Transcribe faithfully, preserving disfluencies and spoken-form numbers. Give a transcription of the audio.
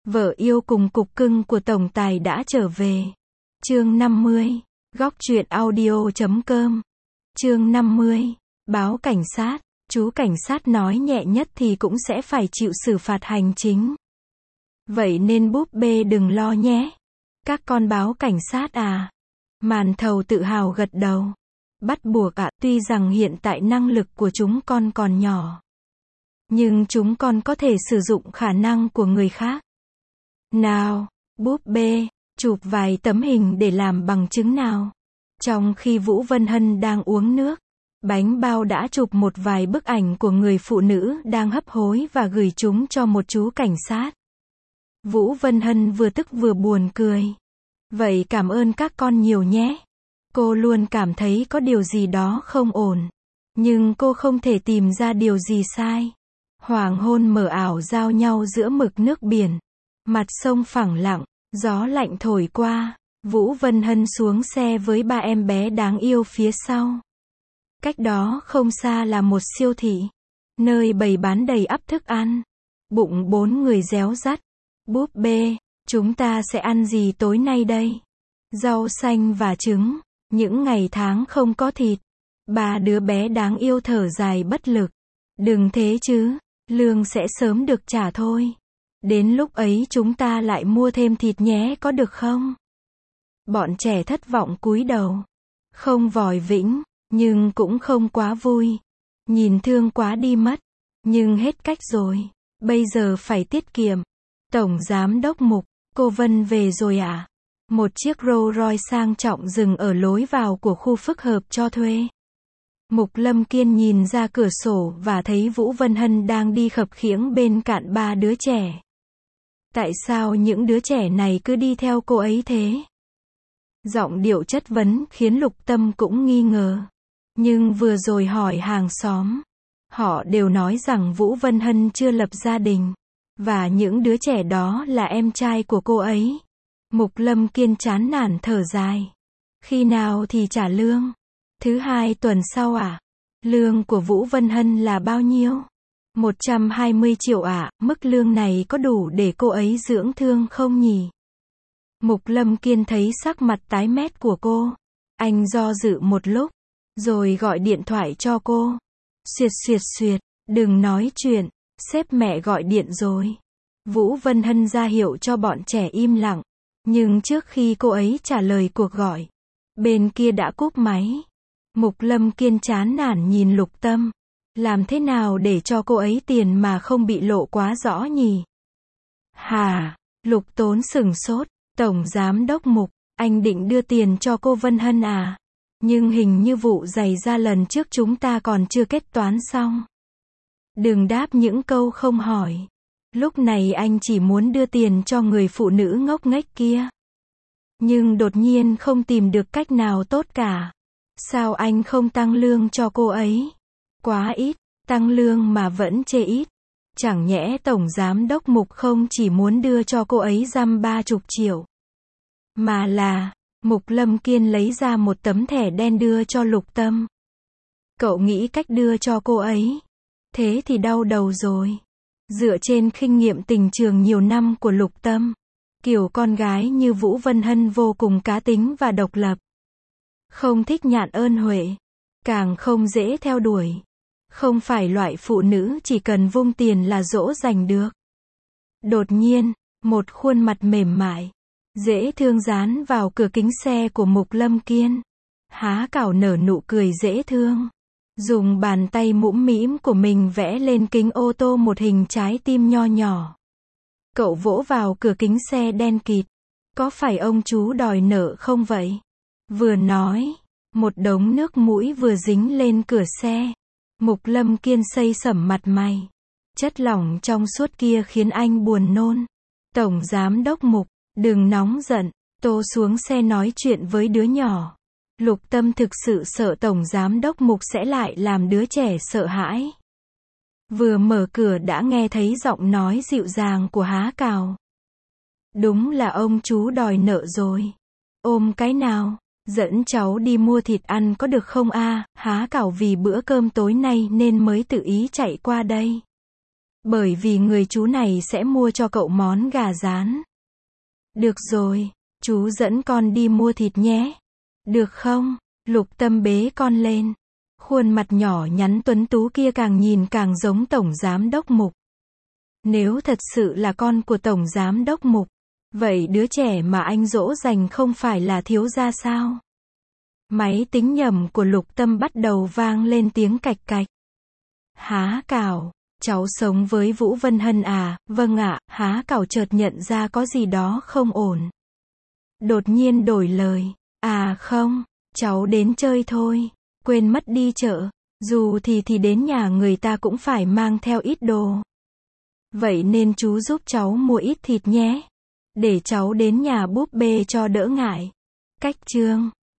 Vợ yêu cùng cục cưng của tổng tài đã trở về. Chương năm mươi. Góc truyện audio chấm com. Chương năm mươi. Báo cảnh sát. Chú cảnh sát nói nhẹ nhất thì cũng sẽ phải chịu xử phạt hành chính. Vậy nên búp bê đừng lo nhé. Các con báo cảnh sát à? Màn thầu tự hào gật đầu. Bắt buộc ạ, tuy rằng hiện tại năng lực của chúng con còn nhỏ. Nhưng chúng con có thể sử dụng khả năng của người khác. Nào, búp bê, chụp vài tấm hình để làm bằng chứng nào. Trong khi Vũ Vân Hân đang uống nước, Bánh Bao đã chụp một vài bức ảnh của người phụ nữ đang hấp hối và gửi chúng cho một chú cảnh sát. Vũ Vân Hân vừa tức vừa buồn cười. Vậy cảm ơn các con nhiều nhé. Cô luôn cảm thấy có điều gì đó không ổn. Nhưng cô không thể tìm ra điều gì sai. Hoàng hôn mờ ảo giao nhau giữa mực nước biển. Mặt sông phẳng lặng, gió lạnh thổi qua. Vũ Vân Hân xuống xe với ba em bé đáng yêu phía sau. Cách đó không xa là một siêu thị, nơi bày bán đầy ắp thức ăn. Bụng bốn người réo rắt. Búp bê, chúng ta sẽ ăn gì tối nay đây? Rau xanh và trứng. Những ngày tháng không có thịt. Ba đứa bé đáng yêu thở dài bất lực. Đừng thế chứ, lương sẽ sớm được trả thôi. Đến lúc ấy chúng ta lại mua thêm thịt nhé, có được không? Bọn trẻ thất vọng cúi đầu. Không vòi vĩnh, nhưng cũng không quá vui. Nhìn thương quá đi mất. Nhưng hết cách rồi. Bây giờ phải tiết kiệm. Tổng giám đốc Mục, cô Vân về rồi à? Một chiếc Rolls Royce sang trọng dừng ở lối vào của khu phức hợp cho thuê. Mục Lâm Kiên nhìn ra cửa sổ và thấy Vũ Vân Hân đang đi khập khiễng bên cạnh ba đứa trẻ. Tại sao những đứa trẻ này cứ đi theo cô ấy thế? Giọng điệu chất vấn khiến Lục Tâm cũng nghi ngờ. Nhưng vừa rồi hỏi hàng xóm, họ đều nói rằng Vũ Vân Hân chưa lập gia đình. Và những đứa trẻ đó là em trai của cô ấy. Mục Lâm Kiên chán nản thở dài. Khi nào thì trả lương? Thứ hai tuần sau à? Lương của Vũ Vân Hân là bao nhiêu? một trăm hai mươi triệu ạ, à? Mức lương này có đủ để cô ấy dưỡng thương không nhỉ? Mục Lâm Kiên thấy sắc mặt tái mét của cô. Anh do dự một lúc, rồi gọi điện thoại cho cô. Xuyệt xuyệt xuyệt, đừng nói chuyện, sếp mẹ gọi điện rồi. Vũ Vân Hân ra hiệu cho bọn trẻ im lặng. Nhưng trước khi cô ấy trả lời cuộc gọi, bên kia đã cúp máy. Mục Lâm Kiên chán nản nhìn Lục Tâm. Làm thế nào để cho cô ấy tiền mà không bị lộ quá rõ nhỉ? Hà, Lục Tốn sửng sốt. Tổng giám đốc Mục, anh định đưa tiền cho cô Vân Hân à? Nhưng hình như vụ giày da lần trước chúng ta còn chưa kết toán xong. Đừng đáp những câu không hỏi. Lúc này anh chỉ muốn đưa tiền cho người phụ nữ ngốc nghếch kia. Nhưng đột nhiên không tìm được cách nào tốt cả. Sao anh không tăng lương cho cô ấy? Quá ít, tăng lương mà vẫn chê ít. Chẳng nhẽ Tổng Giám đốc Mục không chỉ muốn đưa cho cô ấy dăm ba chục triệu. Mà là, Mục Lâm Kiên lấy ra một tấm thẻ đen đưa cho Lục Tâm. Cậu nghĩ cách đưa cho cô ấy. Thế thì đau đầu rồi. Dựa trên kinh nghiệm tình trường nhiều năm của Lục Tâm, kiểu con gái như Vũ Vân Hân vô cùng cá tính và độc lập. Không thích nhạn ơn huệ. Càng không dễ theo đuổi. Không phải loại phụ nữ chỉ cần vung tiền là dỗ dành được. Đột nhiên, một khuôn mặt mềm mại, dễ thương dán vào cửa kính xe của Mục Lâm Kiên. Há cảo nở nụ cười dễ thương. Dùng bàn tay mũm mĩm của mình vẽ lên kính ô tô một hình trái tim nho nhỏ. Cậu vỗ vào cửa kính xe đen kịt. Có phải ông chú đòi nợ không vậy? Vừa nói, một đống nước mũi vừa dính lên cửa xe. Mục Lâm Kiên xây sẩm mặt mày. Chất lỏng trong suốt kia khiến anh buồn nôn. Tổng giám đốc Mục, đừng nóng giận. Tô xuống xe nói chuyện với đứa nhỏ. Lục Tâm thực sự sợ Tổng Giám đốc Mục sẽ lại làm đứa trẻ sợ hãi. Vừa mở cửa đã nghe thấy giọng nói dịu dàng của Há Cào. Đúng là ông chú đòi nợ rồi. Ôm cái nào, dẫn cháu đi mua thịt ăn có được không a? À? Há Cào vì bữa cơm tối nay nên mới tự ý chạy qua đây. Bởi vì người chú này sẽ mua cho cậu món gà rán. Được rồi, chú dẫn con đi mua thịt nhé. Được không? Lục Tâm bế con lên. Khuôn mặt nhỏ nhắn tuấn tú kia càng nhìn càng giống Tổng Giám đốc Mục. Nếu thật sự là con của Tổng Giám đốc Mục, vậy đứa trẻ mà anh dỗ dành không phải là thiếu gia sao? Máy tính nhầm của Lục Tâm bắt đầu vang lên tiếng cạch cạch. Há Cảo, cháu sống với Vũ Vân Hân à? Vâng ạ. Há Cảo chợt nhận ra có gì đó không ổn. Đột nhiên đổi lời. À không, cháu đến chơi thôi. Quên mất đi chợ. Dù thì thì đến nhà người ta cũng phải mang theo ít đồ. Vậy nên chú giúp cháu mua ít thịt nhé. Để cháu đến nhà búp bê cho đỡ ngại. Cách chương